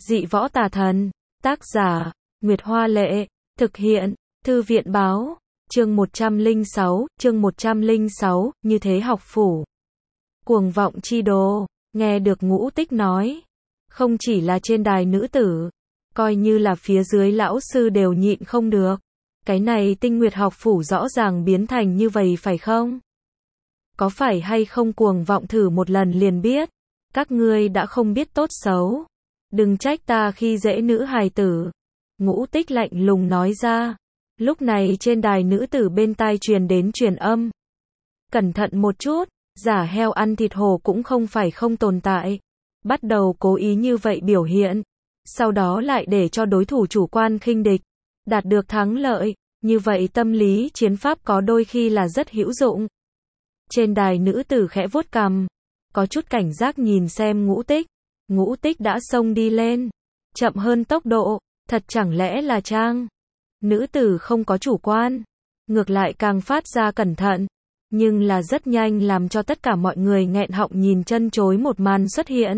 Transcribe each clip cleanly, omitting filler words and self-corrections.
Dị võ tà thần. Tác giả, Nguyệt Hoa Lệ. Thực hiện, Thư viện Báo. Chương 106, như thế học phủ. Cuồng vọng chi đồ, nghe được Ngũ Tích nói. Không chỉ là trên đài nữ tử, coi như là phía dưới lão sư đều nhịn không được. Cái này Tinh Nguyệt học phủ rõ ràng biến thành như vậy phải không? Có phải hay không cuồng vọng thử một lần liền biết. Các ngươi đã không biết tốt xấu. Đừng trách ta khi dễ nữ hài tử. Ngũ Tích lạnh lùng nói ra. Lúc này trên đài nữ tử bên tai truyền đến truyền âm. Cẩn thận một chút, giả heo ăn thịt hổ cũng không phải không tồn tại. Bắt đầu cố ý như vậy biểu hiện. Sau đó lại để cho đối thủ chủ quan khinh địch. Đạt được thắng lợi. Như vậy tâm lý chiến pháp có đôi khi là rất hữu dụng. Trên đài nữ tử khẽ vuốt cằm. Có chút cảnh giác nhìn xem Ngũ Tích. Ngũ Tích đã xông đi lên. Chậm hơn tốc độ. Thật chẳng lẽ là trang. Nữ tử không có chủ quan. Ngược lại càng phát ra cẩn thận. Nhưng là rất nhanh làm cho tất cả mọi người nghẹn họng nhìn chân chối một màn xuất hiện.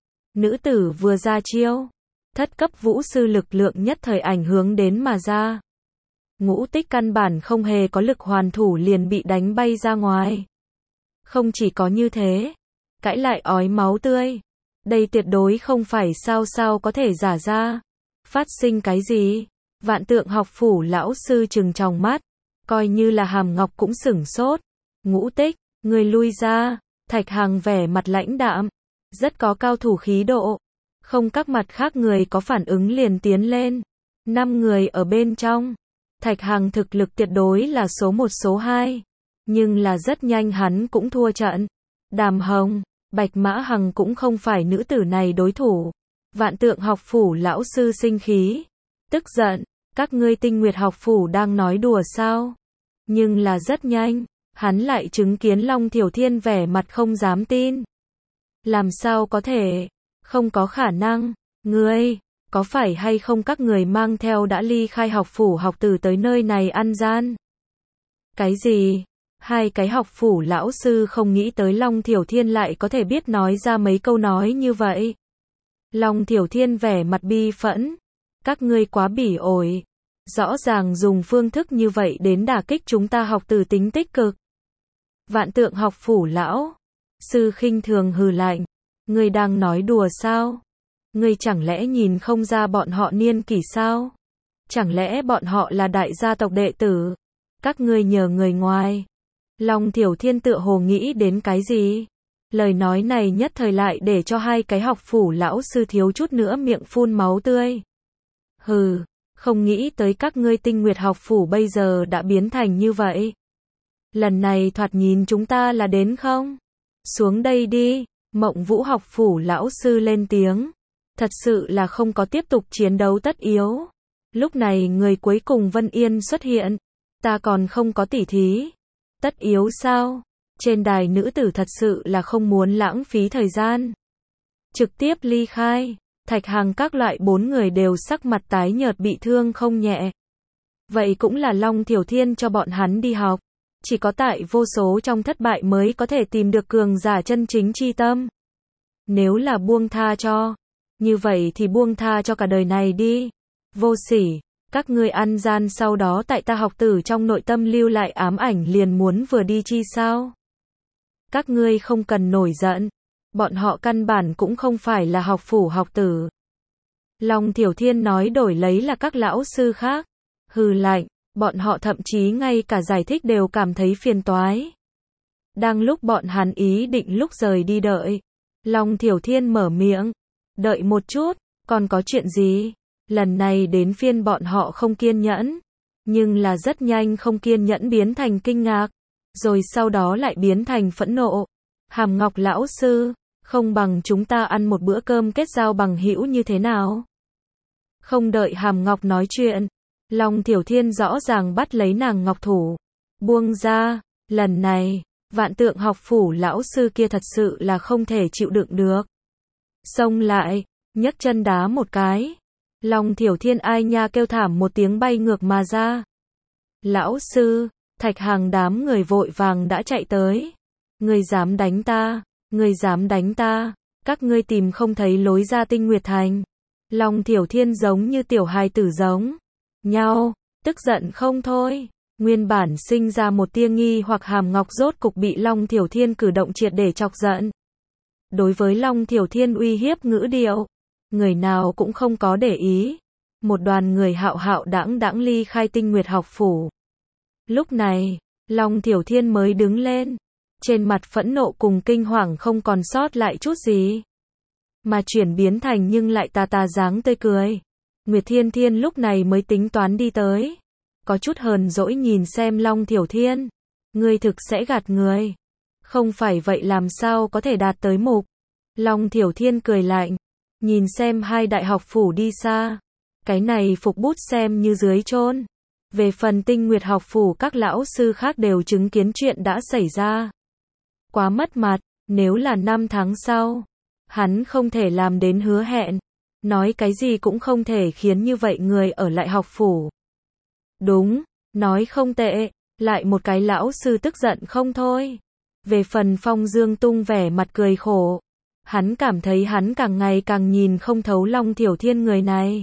Nữ tử vừa ra chiêu. Thất cấp vũ sư lực lượng nhất thời ảnh hướng đến mà ra. Ngũ Tích căn bản không hề có lực hoàn thủ liền bị đánh bay ra ngoài. Không chỉ có như thế. Cãi lại ói máu tươi. Đây tuyệt đối không phải sao có thể giả ra. Phát sinh cái gì? Vạn Tượng học phủ lão sư trừng tròng mắt. Coi như là Hàm Ngọc cũng sửng sốt. Ngũ Tích, người lui ra. Thạch Hằng vẻ mặt lãnh đạm. Rất có cao thủ khí độ. Không các mặt khác người có phản ứng liền tiến lên. 5 người ở bên trong. Thạch Hằng thực lực tuyệt đối là số 1 số 2. Nhưng là rất nhanh hắn cũng thua trận. Đàm Hồng, Bạch Mã Hằng cũng không phải nữ tử này đối thủ. Vạn Tượng học phủ lão sư sinh khí. Tức giận, các ngươi Tinh Nguyệt học phủ đang nói đùa sao? Nhưng là rất nhanh, hắn lại chứng kiến Long Thiểu Thiên vẻ mặt không dám tin. Làm sao có thể? Không có khả năng. Ngươi, có phải hay không các người mang theo đã ly khai học phủ học tử tới nơi này ăn gian? Cái gì? Hai cái học phủ lão sư không nghĩ tới Long Thiểu Thiên lại có thể biết nói ra mấy câu nói như vậy. Long Thiểu Thiên vẻ mặt bi phẫn. Các ngươi quá bỉ ổi. Rõ ràng dùng phương thức như vậy đến đả kích chúng ta học tử tính tích cực. Vạn Tượng học phủ lão sư khinh thường hừ lạnh. Ngươi đang nói đùa sao? Ngươi chẳng lẽ nhìn không ra bọn họ niên kỷ sao? Chẳng lẽ bọn họ là đại gia tộc đệ tử? Các ngươi nhờ người ngoài. Long Thiểu Thiên tựa hồ nghĩ đến cái gì? Lời nói này nhất thời lại để cho hai cái học phủ lão sư thiếu chút nữa miệng phun máu tươi. Hừ, không nghĩ tới các ngươi Tinh Nguyệt học phủ bây giờ đã biến thành như vậy. Lần này thoạt nhìn chúng ta là đến không? Xuống đây đi. Mộng Vũ học phủ lão sư lên tiếng. Thật sự là không có tiếp tục chiến đấu tất yếu. Lúc này người cuối cùng Vân Yên xuất hiện. Ta còn không có tỉ thí. Tất yếu sao? Trên đài nữ tử thật sự là không muốn lãng phí thời gian. Trực tiếp ly khai. Thạch Hằng các loại 4 người đều sắc mặt tái nhợt bị thương không nhẹ. Vậy cũng là Long Thiểu Thiên cho bọn hắn đi học. Chỉ có tại vô số trong thất bại mới có thể tìm được cường giả chân chính chi tâm. Nếu là buông tha cho, như vậy thì buông tha cho cả đời này đi. Vô sỉ, các ngươi ăn gian sau đó tại ta học tử trong nội tâm lưu lại ám ảnh liền muốn vừa đi chi sao? Các ngươi không cần nổi giận. Bọn họ căn bản cũng không phải là học phủ học tử. Long Thiểu Thiên nói đổi lấy là các lão sư khác. Hừ lạnh, bọn họ thậm chí ngay cả giải thích đều cảm thấy phiền toái. Đang lúc bọn hắn ý định lúc rời đi đợi. Long Thiểu Thiên mở miệng. Đợi một chút, còn có chuyện gì? Lần này đến phiên bọn họ không kiên nhẫn. Nhưng là rất nhanh không kiên nhẫn biến thành kinh ngạc. Rồi sau đó lại biến thành phẫn nộ. Hàm Ngọc lão sư, không bằng chúng ta ăn một bữa cơm kết giao bằng hữu như thế nào? Không đợi Hàm Ngọc nói chuyện. Long Thiểu Thiên rõ ràng bắt lấy nàng ngọc thủ. Buông ra, lần này, Vạn Tượng học phủ lão sư kia thật sự là không thể chịu đựng được. Xông lại, nhấc chân đá một cái. Long Thiểu Thiên ai nha kêu thảm một tiếng bay ngược mà ra. Lão sư, Thạch Hằng đám người vội vàng đã chạy tới. Ngươi dám đánh ta, ngươi dám đánh ta, các ngươi tìm không thấy lối ra Tinh Nguyệt Thành. Long Thiểu Thiên giống như tiểu hài tử giống nhau, tức giận không thôi. Nguyên bản sinh ra một tia nghi hoặc Hàm Ngọc rốt cục bị Long Thiểu Thiên cử động triệt để chọc giận. Đối với Long Thiểu Thiên uy hiếp ngữ điệu, người nào cũng không có để ý. Một đoàn người hạo hạo đãng đãng ly khai Tinh Nguyệt học phủ. Lúc này, Long Thiểu Thiên mới đứng lên. Trên mặt phẫn nộ cùng kinh hoàng không còn sót lại chút gì, mà chuyển biến thành nhưng lại tà tà dáng tươi cười. Nguyệt Thiên Thiên lúc này mới tính toán đi tới. Có chút hờn dỗi nhìn xem Long Thiểu Thiên. Ngươi thực sẽ gạt người. Không phải vậy làm sao có thể đạt tới mục. Long Thiểu Thiên cười lạnh. Nhìn xem hai đại học phủ đi xa. Cái này phục bút xem như dưới chôn. Về phần Tinh Nguyệt học phủ các lão sư khác đều chứng kiến chuyện đã xảy ra. Quá mất mặt, nếu là 5 tháng sau, hắn không thể làm đến hứa hẹn. Nói cái gì cũng không thể khiến như vậy người ở lại học phủ. Đúng, nói không tệ, lại một cái lão sư tức giận không thôi. Về phần Phong Dương Tung vẻ mặt cười khổ. Hắn cảm thấy hắn càng ngày càng nhìn không thấu Long Thiểu Thiên người này.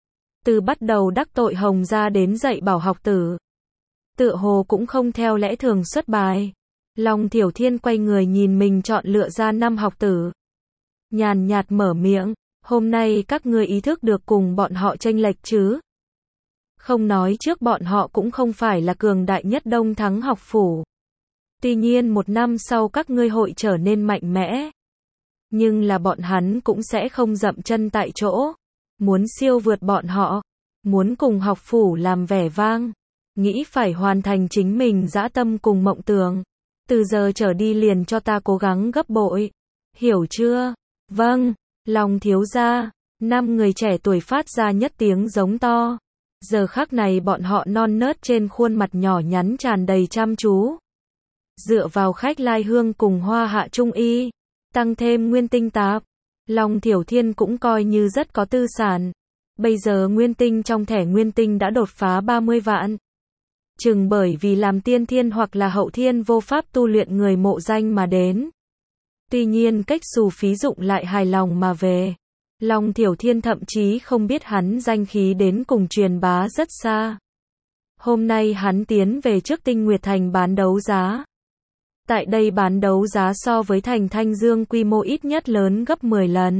Từ bắt đầu đắc tội Hồng gia đến dạy bảo học tử. Tựa hồ cũng không theo lẽ thường xuất bài. Long Thiểu Thiên quay người nhìn mình chọn lựa ra 5 học tử. Nhàn nhạt mở miệng, hôm nay các ngươi ý thức được cùng bọn họ chênh lệch chứ. Không nói trước bọn họ cũng không phải là cường đại nhất Đông Thắng học phủ. Tuy nhiên 1 năm sau các ngươi hội trở nên mạnh mẽ. Nhưng là bọn hắn cũng sẽ không dậm chân tại chỗ. Muốn siêu vượt bọn họ. Muốn cùng học phủ làm vẻ vang. Nghĩ phải hoàn thành chính mình dã tâm cùng mộng tưởng. Từ giờ trở đi liền cho ta cố gắng gấp bội. Hiểu chưa? Vâng, Long thiếu gia. 5 người trẻ tuổi phát ra nhất tiếng giống to. Giờ khắc này bọn họ non nớt trên khuôn mặt nhỏ nhắn tràn đầy chăm chú. Dựa vào Khách Lai Hương cùng Hoa Hạ Trung Y, tăng thêm Nguyên Tinh Tạp, Long Thiểu Thiên cũng coi như rất có tư sản. Bây giờ Nguyên Tinh trong thẻ Nguyên Tinh đã đột phá 30 vạn. Chừng bởi vì làm tiên thiên hoặc là hậu thiên vô pháp tu luyện người mộ danh mà đến. Tuy nhiên cách xù phí dụng lại hài lòng mà về. Long Thiểu Thiên thậm chí không biết hắn danh khí đến cùng truyền bá rất xa. Hôm nay hắn tiến về trước Tinh Nguyệt Thành bán đấu giá. Tại đây bán đấu giá so với thành Thanh Dương quy mô ít nhất lớn gấp 10 lần.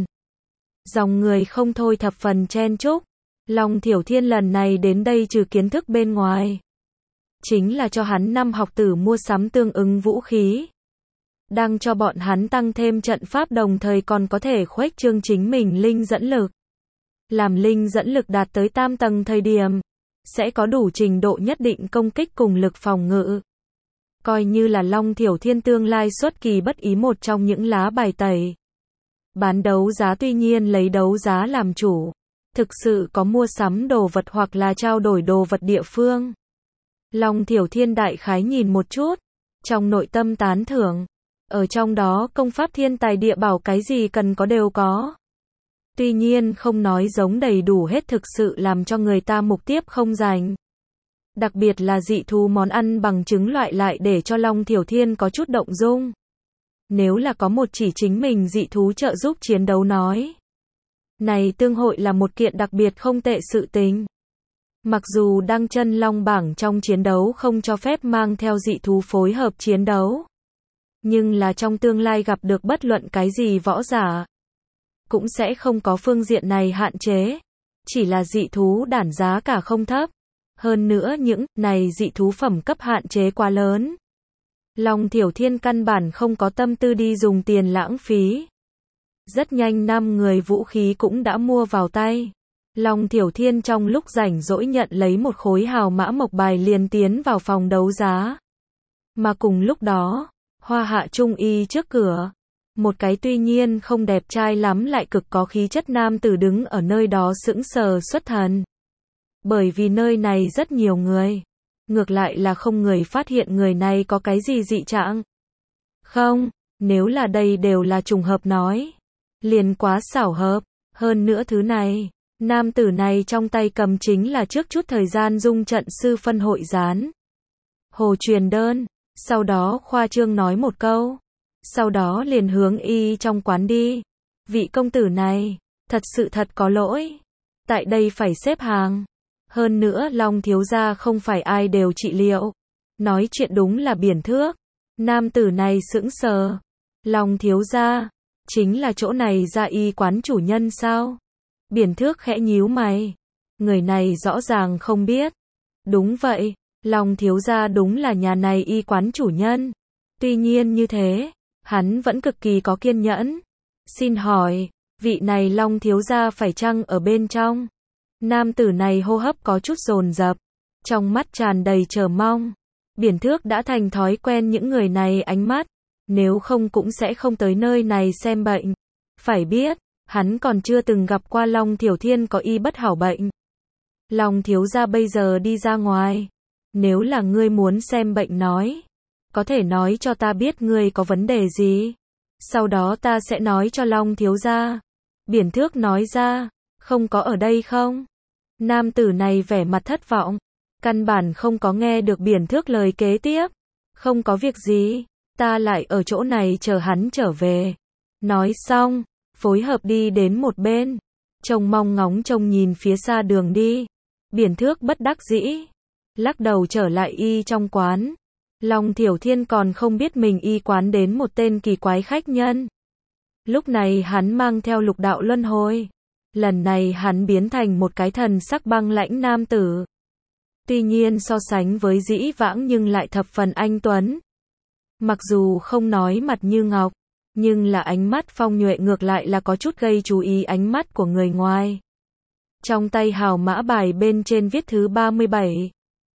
Dòng người không thôi thập phần chen chúc. Long Thiểu Thiên lần này đến đây trừ kiến thức bên ngoài. Chính là cho hắn 5 học tử mua sắm tương ứng vũ khí. Đang cho bọn hắn tăng thêm trận pháp đồng thời còn có thể khuếch trương chính mình linh dẫn lực. Làm linh dẫn lực đạt tới tam tầng thời điểm, sẽ có đủ trình độ nhất định công kích cùng lực phòng ngự. Coi như là Long Thiểu Thiên tương lai xuất kỳ bất ý một trong những lá bài tẩy. Bán đấu giá tuy nhiên lấy đấu giá làm chủ. Thực sự có mua sắm đồ vật hoặc là trao đổi đồ vật địa phương. Long Thiểu Thiên đại khái nhìn một chút. Trong nội tâm tán thưởng. Ở trong đó công pháp thiên tài địa bảo cái gì cần có đều có. Tuy nhiên không nói giống đầy đủ hết thực sự làm cho người ta mục tiếp không dành. Đặc biệt là dị thú món ăn bằng trứng loại lại để cho Long Thiểu Thiên có chút động dung. Nếu là có một chỉ chính mình dị thú trợ giúp chiến đấu nói. Này tương hội là một kiện đặc biệt không tệ sự tình. Mặc dù đăng chân long bảng trong chiến đấu không cho phép mang theo dị thú phối hợp chiến đấu. Nhưng là trong tương lai gặp được bất luận cái gì võ giả. Cũng sẽ không có phương diện này hạn chế. Chỉ là dị thú đản giá cả không thấp. Hơn nữa những này dị thú phẩm cấp hạn chế quá lớn. Long Thiểu Thiên căn bản không có tâm tư đi dùng tiền lãng phí. Rất nhanh 5 người vũ khí cũng đã mua vào tay. Long Thiểu Thiên trong lúc rảnh rỗi nhận lấy một khối hào mã mộc bài liền tiến vào phòng đấu giá. Mà cùng lúc đó, Hoa Hạ Trung Y trước cửa. Một cái tuy nhiên không đẹp trai lắm lại cực có khí chất nam tử đứng ở nơi đó sững sờ xuất thần. Bởi vì nơi này rất nhiều người. Ngược lại là không người phát hiện người này có cái gì dị trạng. Không, nếu là đây đều là trùng hợp nói. Liền quá xảo hợp. Hơn nữa thứ này, nam tử này trong tay cầm chính là trước chút thời gian dung trận sư phân hội gián. Hồ truyền đơn. Sau đó khoa trương nói một câu. Sau đó liền hướng y trong quán đi. Vị công tử này, thật có lỗi. Tại đây phải xếp hàng. Hơn nữa Long thiếu gia không phải ai đều trị liệu. Nói chuyện đúng là biển thước. Nam tử này sững sờ. Long thiếu gia, chính là chỗ này Gia y quán chủ nhân sao? Biển thước khẽ nhíu mày. Người này rõ ràng không biết. Đúng vậy, Long thiếu gia đúng là nhà này y quán chủ nhân. Tuy nhiên như thế, hắn vẫn cực kỳ có kiên nhẫn. Xin hỏi, vị này Long thiếu gia phải chăng ở bên trong? Nam tử này hô hấp có chút dồn dập, trong mắt tràn đầy chờ mong. Biển thước đã thành thói quen những người này ánh mắt, nếu không cũng sẽ không tới nơi này xem bệnh. Phải biết, hắn còn chưa từng gặp qua Long Thiểu Thiên có y bất hảo bệnh. Long thiếu gia bây giờ đi ra ngoài. Nếu là ngươi muốn xem bệnh nói, có thể nói cho ta biết ngươi có vấn đề gì. Sau đó ta sẽ nói cho Long thiếu gia. Biển thước nói ra, không có ở đây không? Nam tử này vẻ mặt thất vọng. Căn bản không có nghe được biển thước lời kế tiếp. Không có việc gì, ta lại ở chỗ này chờ hắn trở về. Nói xong, phối hợp đi đến một bên. Trông mong ngóng trông nhìn phía xa đường đi. Biển thước bất đắc dĩ. Lắc đầu trở lại y trong quán. Long Thiểu Thiên còn không biết mình y quán đến một tên kỳ quái khách nhân. Lúc này hắn mang theo lục đạo luân hồi. Lần này hắn biến thành một cái thần sắc băng lãnh nam tử. Tuy nhiên so sánh với dĩ vãng nhưng lại thập phần anh tuấn. Mặc dù không nói mặt như ngọc, nhưng là ánh mắt phong nhuệ ngược lại là có chút gây chú ý ánh mắt của người ngoài. Trong tay hào mã bài bên trên viết thứ 37.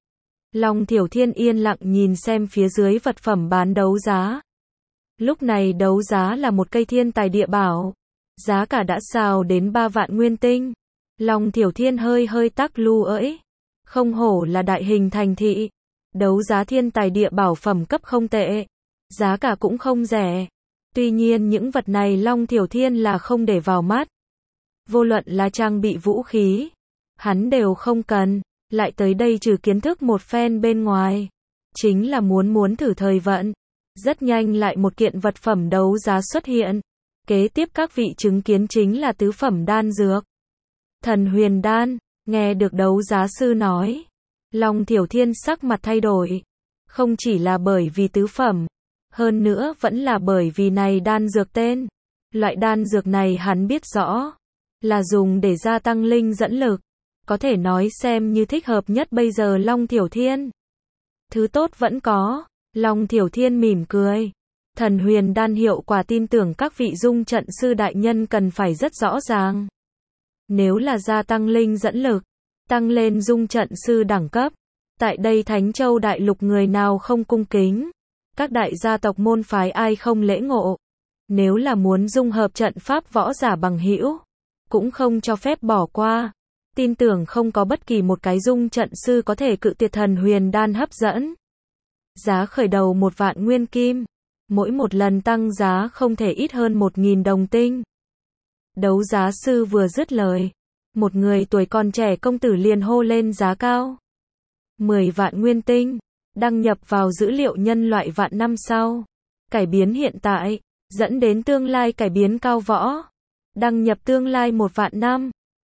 Long Thiểu Thiên yên lặng nhìn xem phía dưới vật phẩm bán đấu giá. Lúc này đấu giá là một cây thiên tài địa bảo. Giá cả đã xào đến 3 vạn nguyên tinh. Long Thiểu Thiên hơi tắc lu ỡi. Không hổ là đại hình thành thị. Đấu giá thiên tài địa bảo phẩm cấp không tệ. Giá cả cũng không rẻ. Tuy nhiên những vật này Long Thiểu Thiên là không để vào mắt. Vô luận là trang bị vũ khí, hắn đều không cần. Lại tới đây trừ kiến thức một phen bên ngoài. Chính là muốn thử thời vận. Rất nhanh lại một kiện vật phẩm đấu giá xuất hiện. Kế tiếp các vị chứng kiến chính là tứ phẩm đan dược. Thần huyền đan, nghe được đấu giá sư nói. Long Thiểu Thiên sắc mặt thay đổi. Không chỉ là bởi vì tứ phẩm, hơn nữa vẫn là bởi vì này đan dược tên. Loại đan dược này hắn biết rõ, là dùng để gia tăng linh dẫn lực. Có thể nói xem như thích hợp nhất bây giờ Long Thiểu Thiên. Thứ tốt vẫn có. Long Thiểu Thiên mỉm cười. Thần huyền đan hiệu quả tin tưởng các vị dung trận sư đại nhân cần phải rất rõ ràng. Nếu là gia tăng linh dẫn lực, tăng lên dung trận sư đẳng cấp. Tại đây Thánh Châu Đại Lục người nào không cung kính. Các đại gia tộc môn phái ai không lễ ngộ. Nếu là muốn dung hợp trận pháp võ giả bằng hữu, cũng không cho phép bỏ qua. Tin tưởng không có bất kỳ một cái dung trận sư có thể cự tuyệt thần huyền đan hấp dẫn. Giá khởi đầu 1 vạn nguyên kim. Mỗi một lần tăng giá không thể ít hơn 1.000 đồng tinh. Đấu giá sư vừa dứt lời, một người tuổi còn trẻ công tử liền hô lên giá cao. 10 vạn nguyên tinh, đăng nhập vào dữ liệu nhân loại vạn năm sau. Cải biến hiện tại, dẫn đến tương lai cải biến cao võ. Đăng nhập tương lai 1 vạn năm.